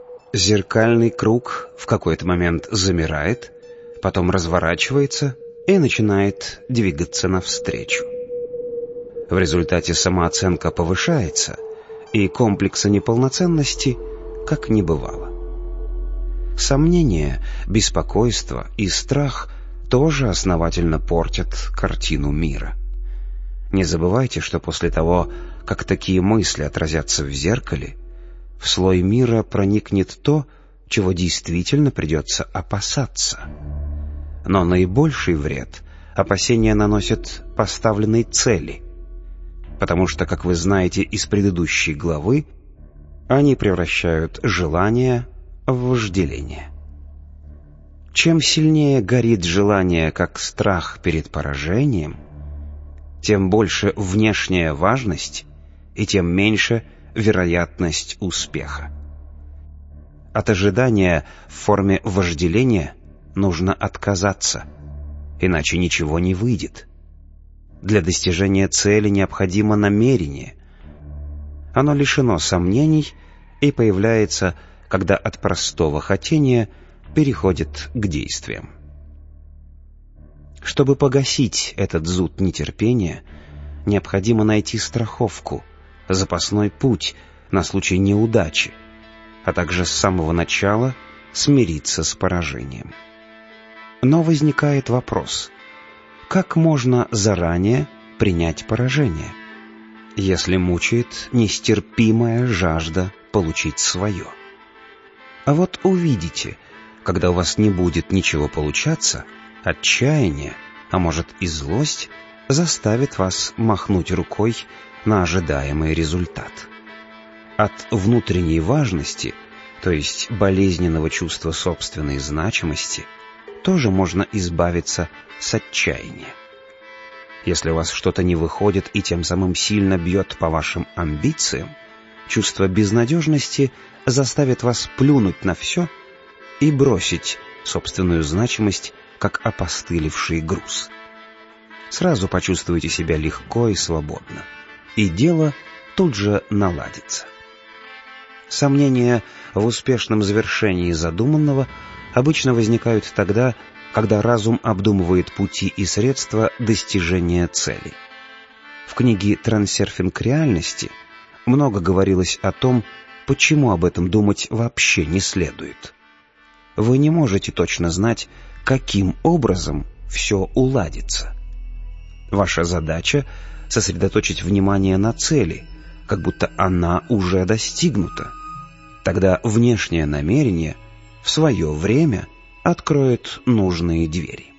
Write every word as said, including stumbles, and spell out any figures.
Зеркальный круг в какой-то момент замирает, потом разворачивается и начинает двигаться навстречу. В результате самооценка повышается, и комплекса неполноценности как не бывало. Сомнения, беспокойство и страх тоже основательно портят картину мира. Не забывайте, что после того, как такие мысли отразятся в зеркале, в слой мира проникнет то, чего действительно придется опасаться. Но наибольший вред опасения наносят поставленной цели, потому что, как вы знаете из предыдущей главы, они превращают желание в вожделение. Чем сильнее горит желание, как страх перед поражением, тем больше внешняя важность и тем меньше вероятность успеха. От ожидания в форме вожделения нужно отказаться, иначе ничего не выйдет. Для достижения цели необходимо намерение. Оно лишено сомнений и появляется, когда от простого хотения переходит к действиям. Чтобы погасить этот зуд нетерпения, необходимо найти страховку, запасной путь на случай неудачи, а также с самого начала смириться с поражением. Но возникает вопрос: как можно заранее принять поражение, если мучает нестерпимая жажда получить свое? А вот увидите, когда у вас не будет ничего получаться, отчаяние, а может и злость, заставит вас махнуть рукой на ожидаемый результат. От внутренней важности, то есть болезненного чувства собственной значимости, тоже можно избавиться с отчаяния. Если у вас что-то не выходит и тем самым сильно бьет по вашим амбициям, чувство безнадежности заставит вас плюнуть на все и бросить собственную значимость, как опостылевший груз. Сразу почувствуете себя легко и свободно, и дело тут же наладится. Сомнения в успешном завершении задуманного обычно возникают тогда, когда разум обдумывает пути и средства достижения цели. В книге «Трансерфинг реальности» много говорилось о том, почему об этом думать вообще не следует. Вы не можете точно знать, каким образом все уладится. Ваша задача — сосредоточить внимание на цели, как будто она уже достигнута. Тогда внешнее намерение в свое время откроет нужные двери.